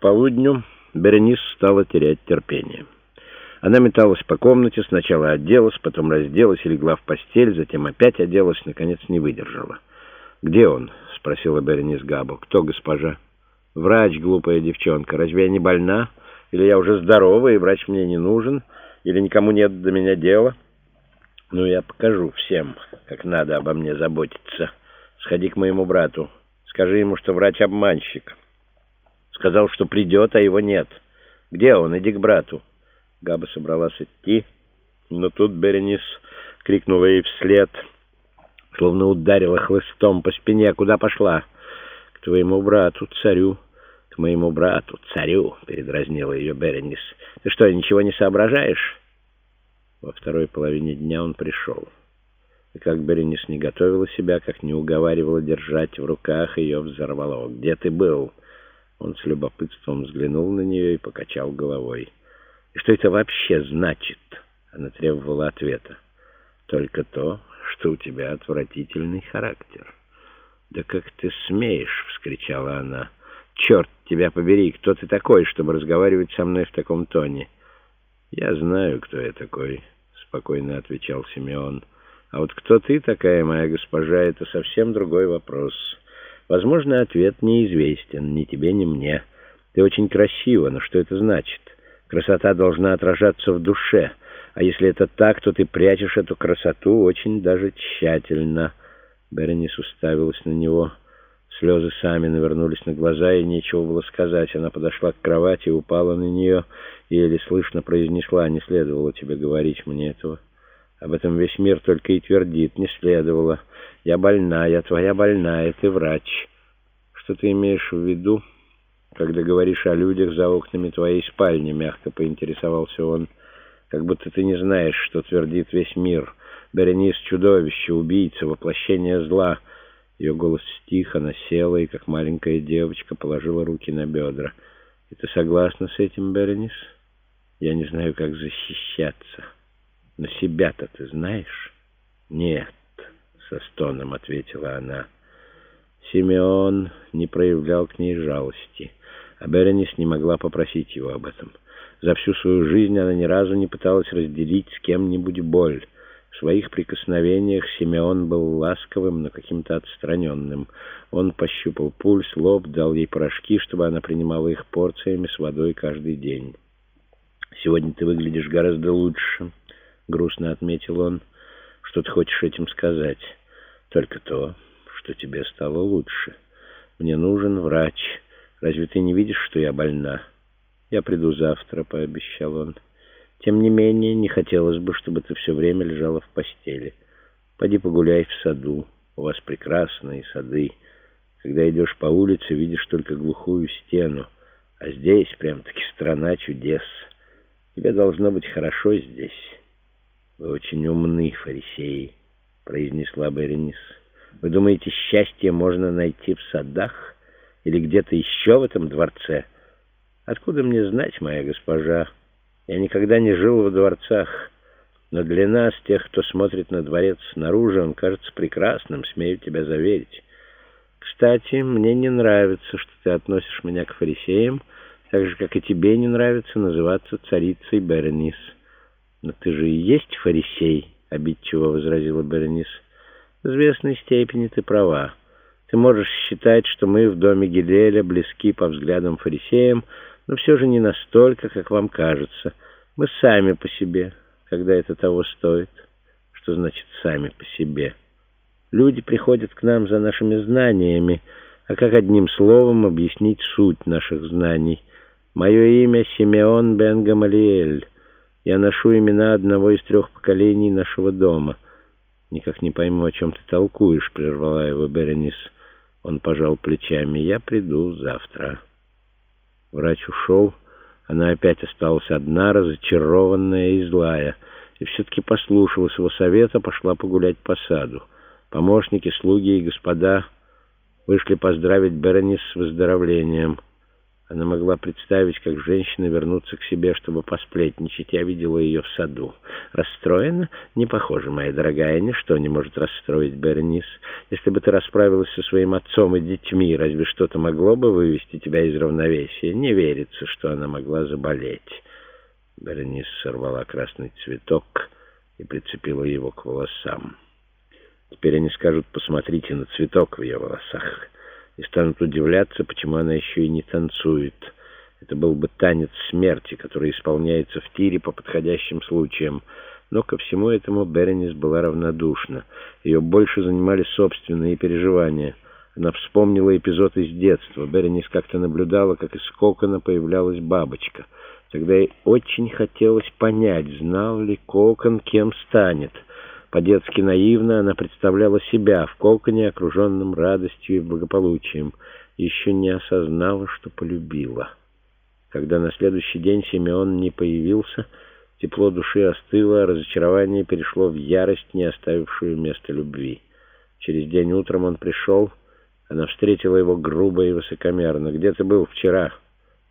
полудню Беренис стала терять терпение. Она металась по комнате, сначала оделась, потом разделась и легла в постель, затем опять оделась, наконец не выдержала. «Где он?» — спросила Беренис Габу. «Кто госпожа?» «Врач, глупая девчонка. Разве я не больна? Или я уже здорова, и врач мне не нужен? Или никому нет до меня дела?» «Ну, я покажу всем, как надо обо мне заботиться. Сходи к моему брату. Скажи ему, что врач обманщик. Сказал, что придет, а его нет. Где он? Иди к брату». Габа собралась идти, но тут Беренис крикнула ей вслед, словно ударила хлыстом по спине. «Куда пошла?» «К твоему брату, царю». «К моему брату, царю», — передразнила ее Беренис. «Ты что, ничего не соображаешь?» Во второй половине дня он пришел. И как Беренис не готовила себя, как не уговаривала держать в руках, ее взорвало. «Где ты был?» Он с любопытством взглянул на нее и покачал головой. «И что это вообще значит?» Она требовала ответа. «Только то, что у тебя отвратительный характер». «Да как ты смеешь!» — вскричала она. «Черт тебя побери! Кто ты такой, чтобы разговаривать со мной в таком тоне?» «Я знаю, кто я такой», — спокойно отвечал Симеон. «А вот кто ты такая, моя госпожа, это совсем другой вопрос. Возможно, ответ неизвестен ни тебе, ни мне. Ты очень красива, но что это значит? Красота должна отражаться в душе, а если это так, то ты прячешь эту красоту очень даже тщательно». Беренис уставилась на него. Слезы сами навернулись на глаза, и нечего было сказать. Она подошла к кровати, упала на нее и еле слышно произнесла: «Не следовало тебе говорить мне этого. Об этом весь мир только и твердит. Не следовало. Я больна, я твоя больная, ты врач. Что ты имеешь в виду, когда говоришь о людях за окнами твоей спальни?» — мягко поинтересовался он. «Как будто ты не знаешь, что твердит весь мир. Беренис — чудовище, убийца, воплощение зла». Ее голос стих, она села и, как маленькая девочка, положила руки на бедра. «И ты согласна с этим, Беренис? Я не знаю, как защищаться. Но себя-то ты знаешь?» «Нет», — со стоном ответила она. Симеон не проявлял к ней жалости, а Беренис не могла попросить его об этом. За всю свою жизнь она ни разу не пыталась разделить с кем-нибудь боль. В своих прикосновениях Симеон был ласковым, но каким-то отстраненным. Он пощупал пульс, лоб, дал ей порошки, чтобы она принимала их порциями с водой каждый день. «Сегодня ты выглядишь гораздо лучше», — грустно отметил он. «Что ты хочешь этим сказать?» «Только то, что тебе стало лучше. Мне нужен врач. Разве ты не видишь, что я больна?» «Я приду завтра», — пообещал он. «Тем не менее, не хотелось бы, чтобы ты все время лежала в постели. Пойди погуляй в саду. У вас прекрасные сады. Когда идешь по улице, видишь только глухую стену. А здесь прям-таки страна чудес. Тебе должно быть хорошо здесь». «Вы очень умны, фарисеи», — произнесла Беренис. «Вы думаете, счастье можно найти в садах? Или где-то еще в этом дворце? Откуда мне знать, моя госпожа? Я никогда не жил во дворцах, но для нас, тех, кто смотрит на дворец снаружи, он кажется прекрасным, смею тебя заверить. Кстати, мне не нравится, что ты относишь меня к фарисеям, так же, как и тебе не нравится называться царицей Беренис». «Но ты же и есть фарисей», — обидчиво возразила Беренис. «В известной степени ты права. Ты можешь считать, что мы в доме Гилеля близки по взглядам фарисеям, но все же не настолько, как вам кажется. Мы сами по себе, когда это того стоит». «Что значит «сами по себе»?» «Люди приходят к нам за нашими знаниями, а как одним словом объяснить суть наших знаний? Мое имя Симеон бен Гамалиэль. Я ношу имена одного из 3 поколений нашего дома». «Никак не пойму, о чем ты толкуешь», — прервала его Беренис. Он пожал плечами. «Я приду завтра». Врач ушел. Она опять осталась одна, разочарованная и злая, и все-таки послушалась его совета, пошла погулять по саду. Помощники, слуги и господа вышли поздравить Беренис с выздоровлением. Она могла представить, как женщины вернутся к себе, чтобы посплетничать. Я видела ее в саду. Расстроена? Не похоже, моя дорогая. Ничто не может расстроить Беренис. Если бы ты расправилась со своим отцом и детьми, разве что-то могло бы вывести тебя из равновесия? Не верится, что она могла заболеть. Беренис сорвала красный цветок и прицепила его к волосам. Теперь они скажут: посмотрите на цветок в ее волосах, и станут удивляться, почему она еще и не танцует. Это был бы танец смерти, который исполняется в тире по подходящим случаям. Но ко всему этому Беренис была равнодушна. Ее больше занимали собственные переживания. Она вспомнила эпизод из детства. Беренис как-то наблюдала, как из кокона появлялась бабочка. Тогда ей очень хотелось понять, знал ли кокон, кем станет. По-детски наивно она представляла себя в коконе, окруженном радостью и благополучием. Еще не осознала, что полюбила. Когда на следующий день Симеон не появился, тепло души остыло, а разочарование перешло в ярость, не оставившую места любви. Через день утром он пришел. Она встретила его грубо и высокомерно. «Где ты был вчера?»